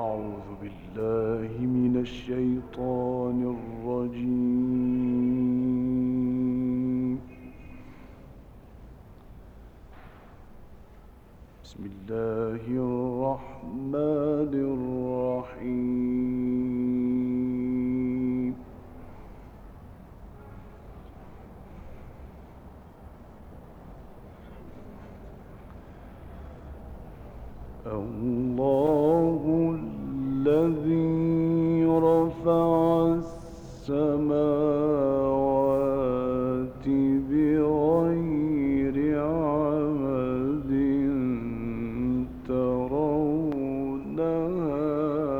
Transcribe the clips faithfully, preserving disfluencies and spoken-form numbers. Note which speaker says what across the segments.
Speaker 1: أعوذ بالله من الشيطان الرجيم. بسم الله الرحمن الرحيم. الله الذي رفع السماوات بغير عمد ترونها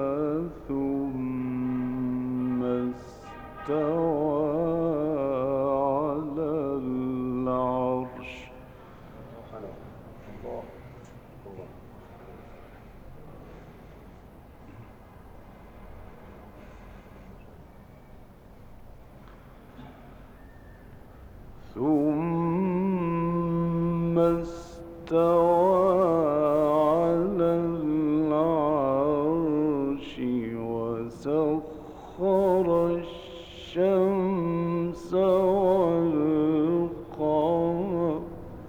Speaker 1: ثم استوى على العرش. ثم استوى على العرش وسخر الشمس والقمر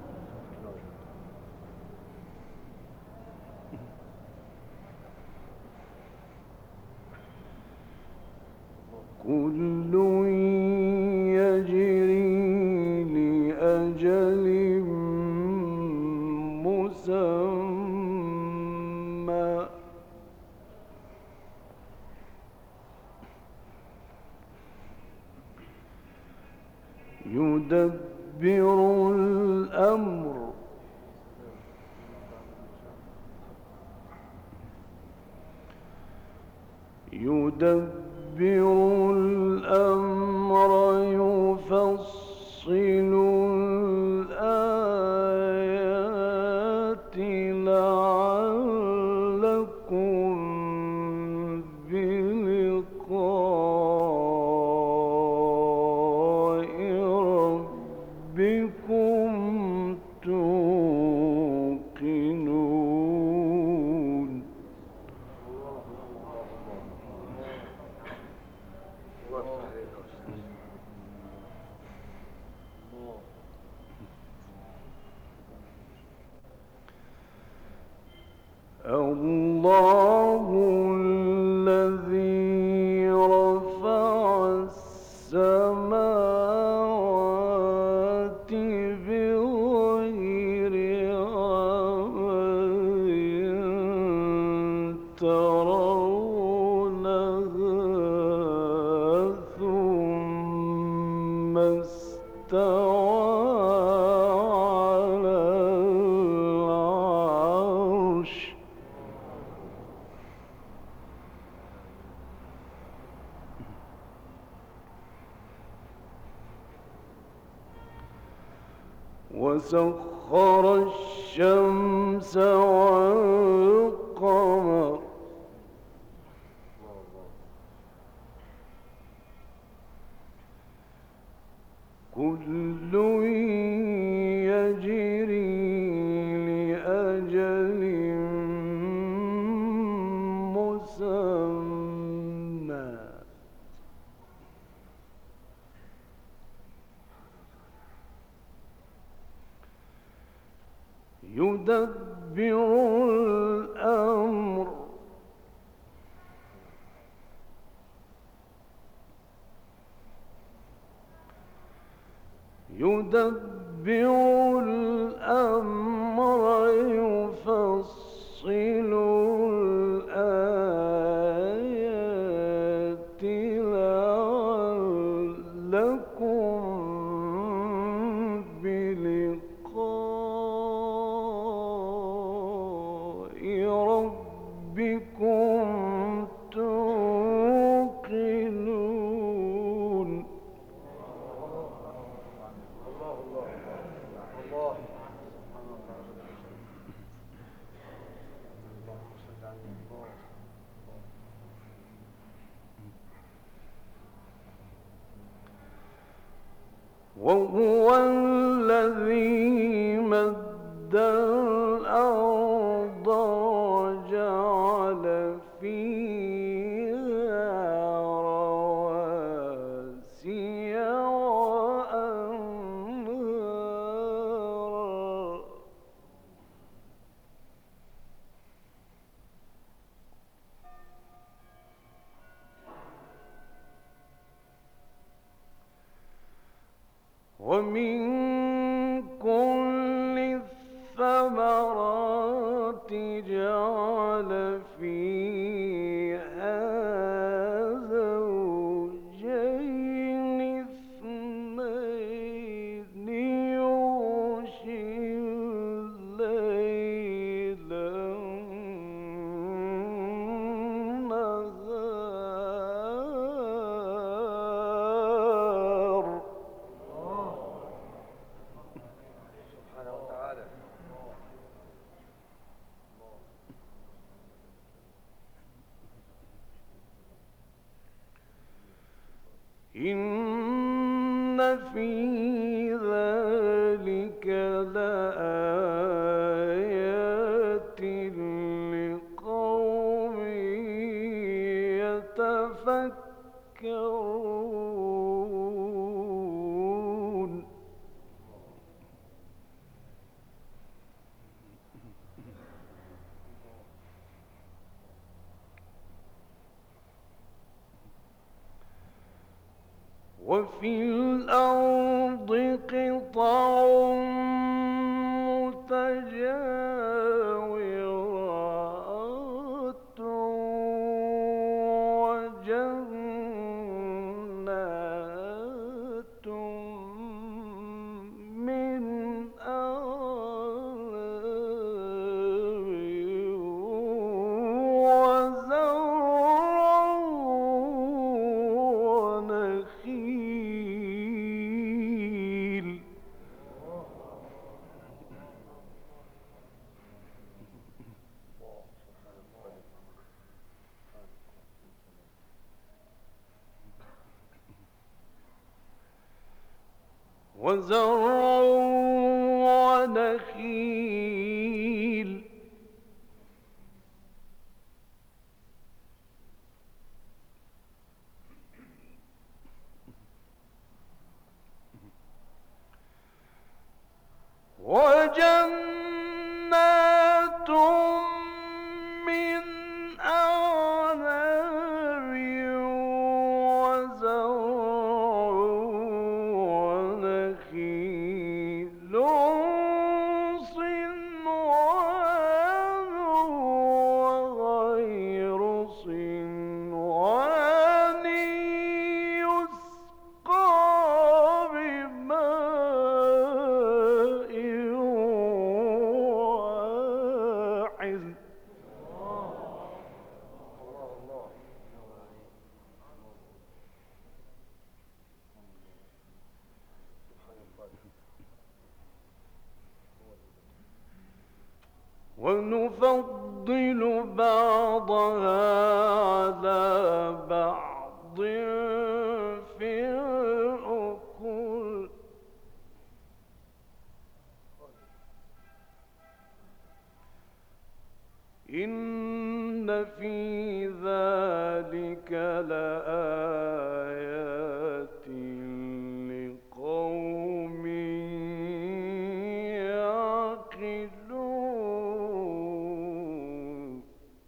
Speaker 1: كل أجل مسمى يدبر الأمر يدبر الأمر يفصل الآيات لعلكم بلقاء ربكم توقنون. الله الذي رفع السماوات بغير عمد ترونها ثم استوى وسخر الشمس والقمر كل يجري لأجل مسمى يدبر الأمر يدبر الأمر يفصل الآيات لعلكم بلقاء ربكم توقنون. وهو الذي مد الأرض وجعل فيها في ذلك لآيات لقوم يتفكرون. وفي الأرض قطع متجاورات وجنات من أعناب وزرع ونخيل. وزرع ونخيل وجنات من أعناب وزرع ونخيل صنوان وغير صنوان يسقى بماء واحد. ونفضل بعضها على بعض في الأكل. إن في ذلك لآيات لقوم يعقلون.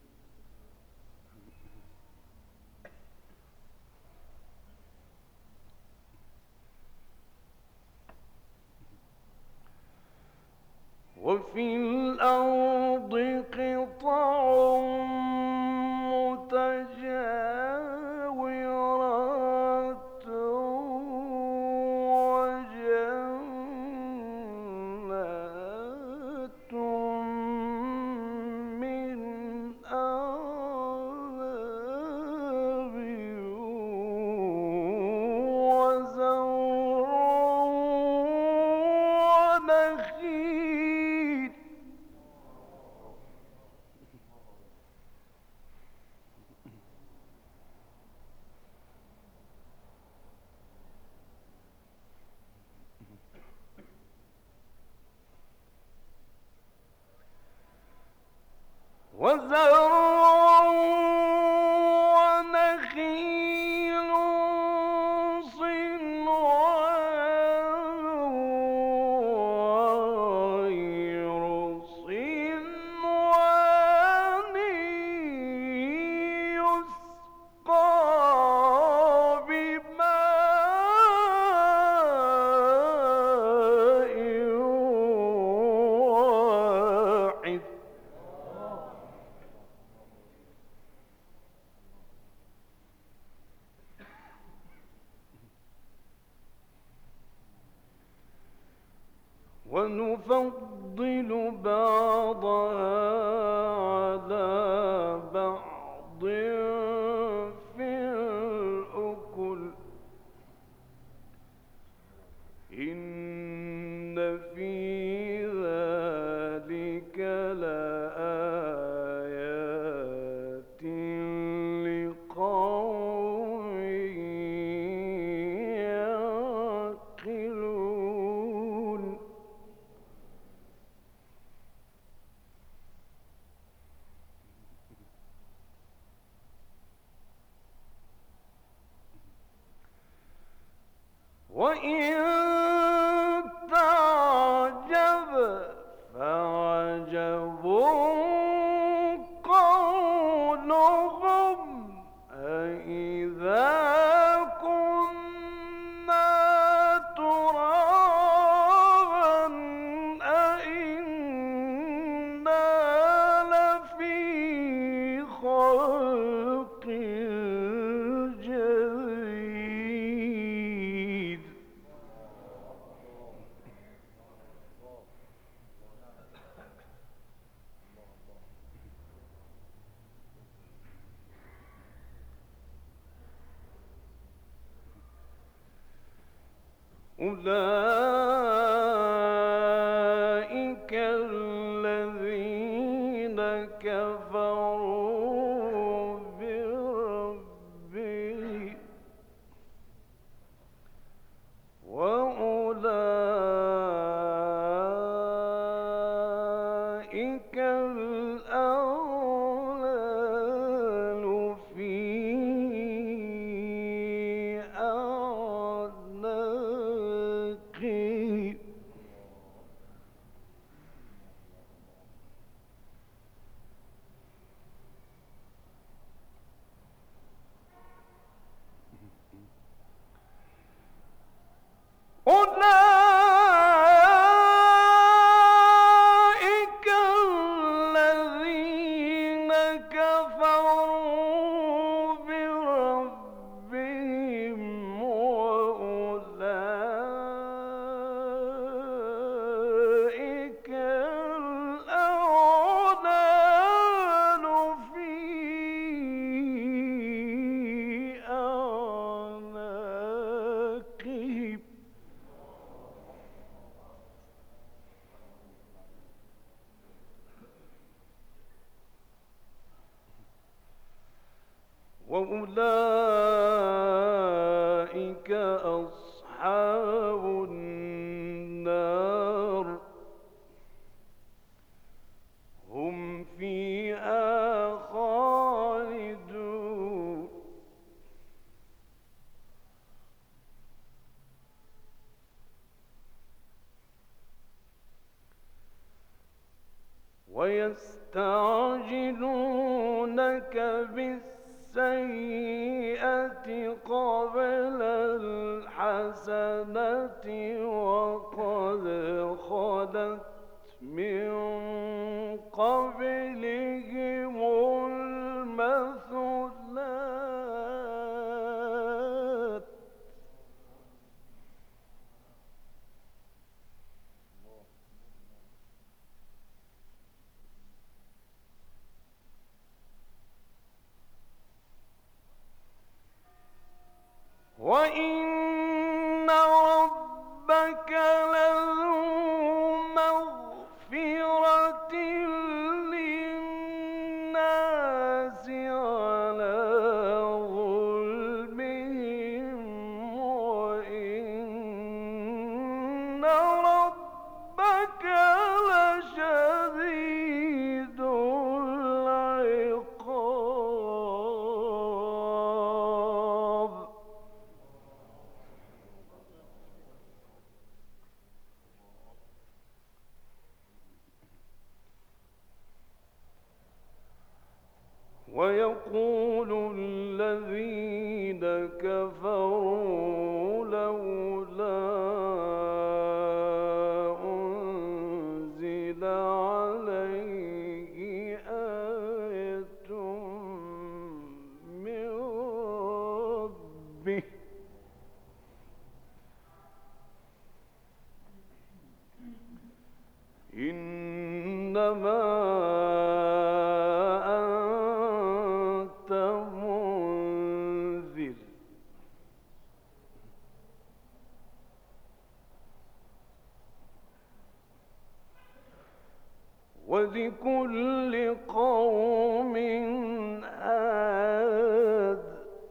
Speaker 1: وفي الأرض قطع متجاورات وجنات من أعناب وزرع ونخيل وزرع ونخيل صنوان وغير صنوان يسقى بماء واحد. وإن تعجب فعجب قولهم أإذا كنا ترابا أإنا لفي خلق جديد. أولئك الذين كفروا بربهم وأولئك الأغلال في أعناقهم أولئك الذين كفروا بربهم وأولئك الأغلال في أعناقهم وأولئك أصحاب النار هم فيها خالدون. ويستعجلونك بالسيئة قبل الحسنة وقد خلت من قبلهم المثلات وإن ربك لذو مغفرة للناس على ظلمهم وإن ربك لشديد العقاب. ويقول الذين كفروا لولا أنزل عليه آية من ربه إنما أنت منذر ولكل قوم هاد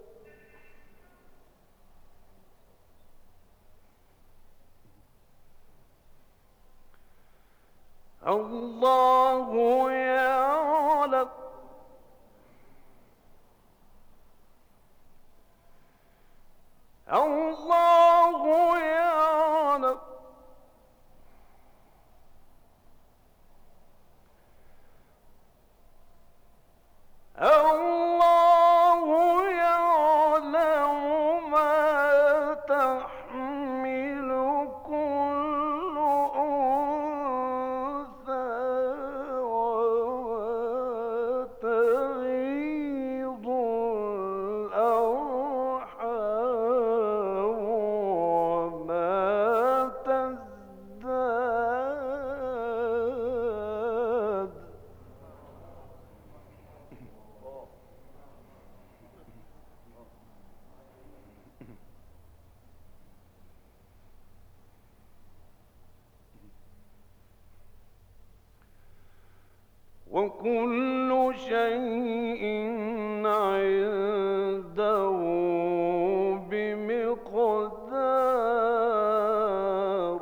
Speaker 1: الله يعلم الله وكل شيء عنده بمقدار.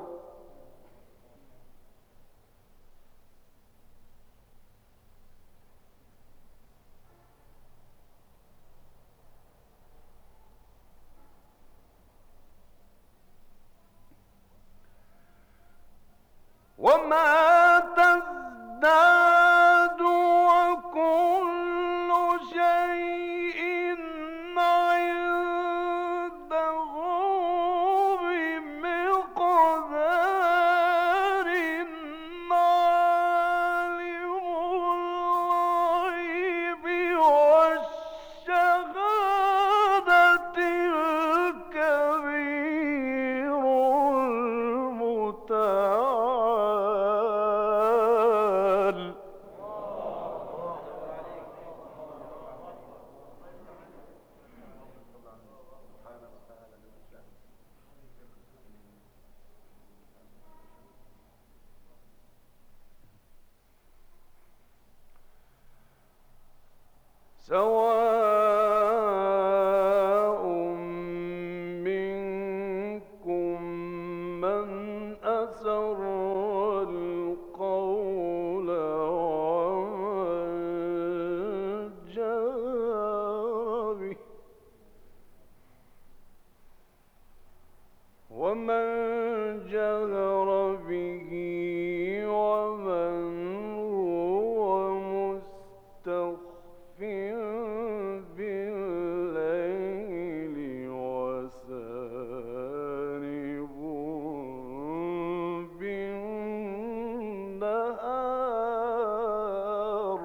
Speaker 1: وما تزداد وكل شيء عنده بمقدار. عالم الغيب والشهادة الكبير المتعال. سواء منكم من أسر القول ومن جهر به ومن جهر به ومن هو مستخف بالليل وسارب بالنهار.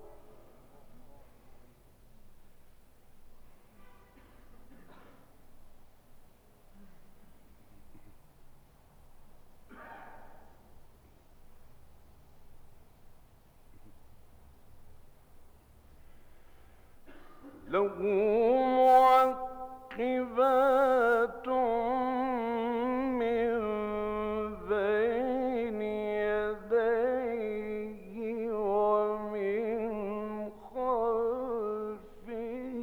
Speaker 1: له معقبات من بين يديه ومن خلفه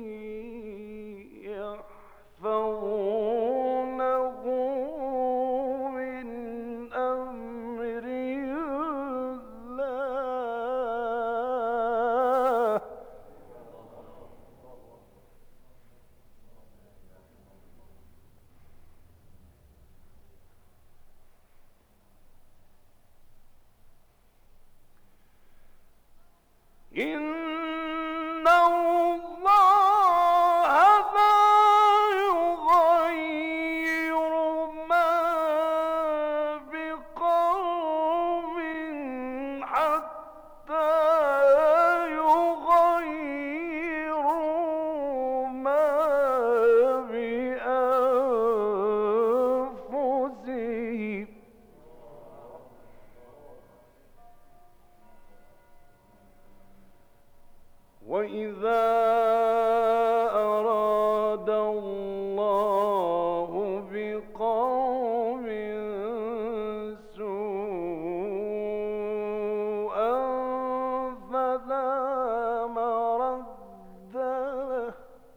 Speaker 1: يحفظونه من أمر الله. إن الله لا يغير ما بقوم حتى يغيروا ما بأنفسهم. وإذا أراد الله بقوم سوءا فلا مرد له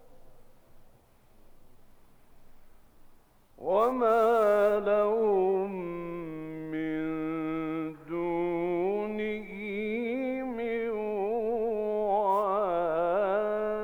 Speaker 1: وما لهم من دونه من وال.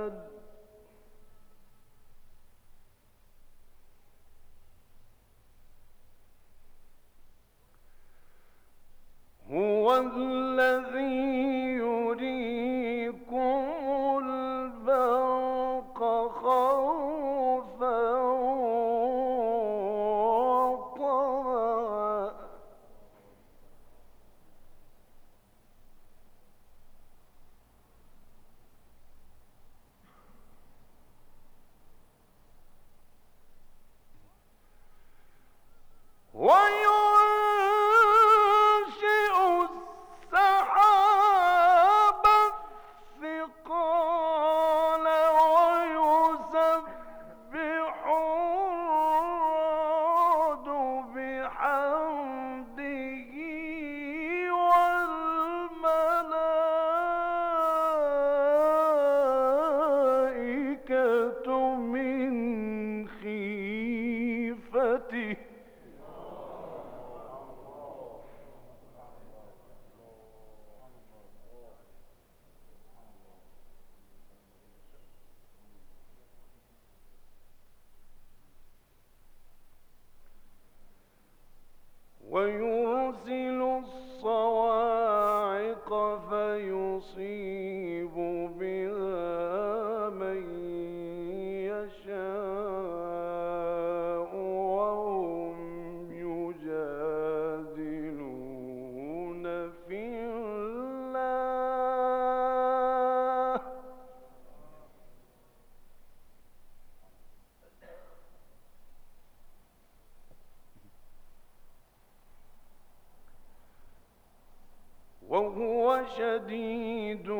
Speaker 1: شديد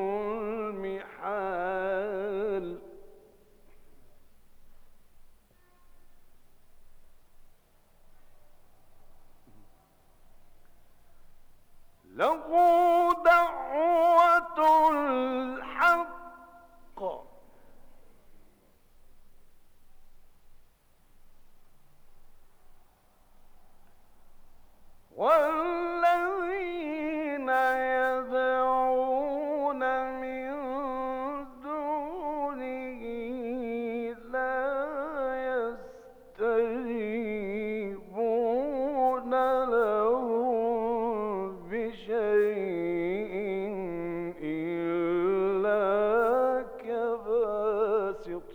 Speaker 1: المحال له دعوة الحق والذين يدعون من دونه لا يستجيبون لهم بشيء إلا كباسط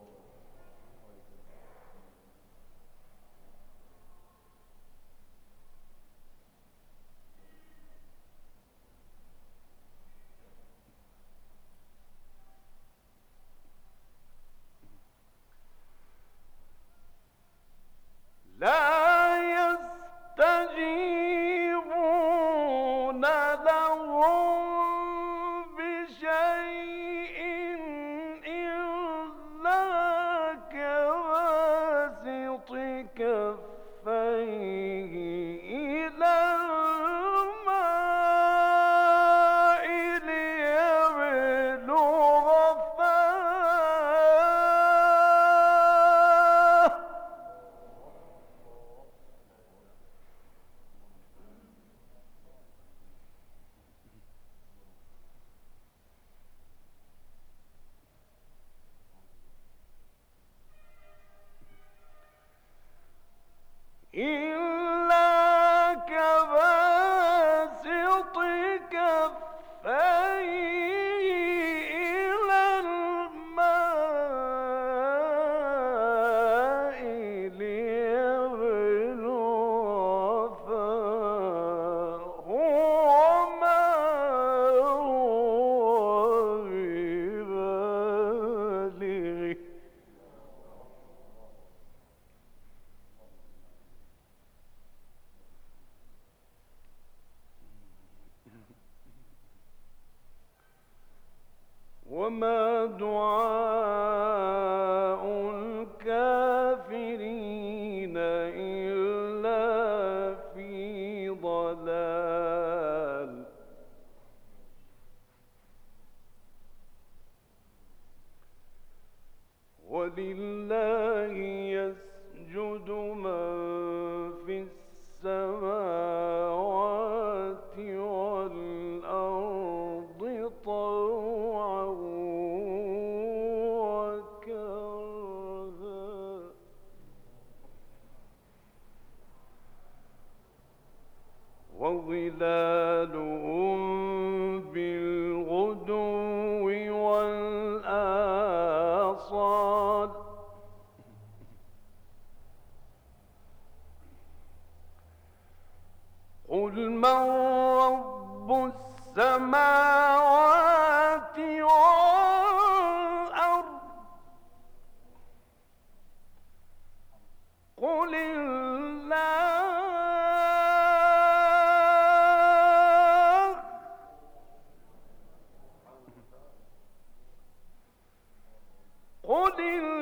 Speaker 1: لا يستجيبون لهم بشيء إلا كباسط كفيه إلى الماء ليبلغ فاه إلا كباسط كفيه إلى الماء ليبلغ فاه وما هو ببالغه وما دعاء الكافرين إلا في ضلال ولله يسجد من في السماوات والأرض طوعا وكرها وظلالهم بالغدو والآصال قل من رب السماوات والأرض قل الله قل الله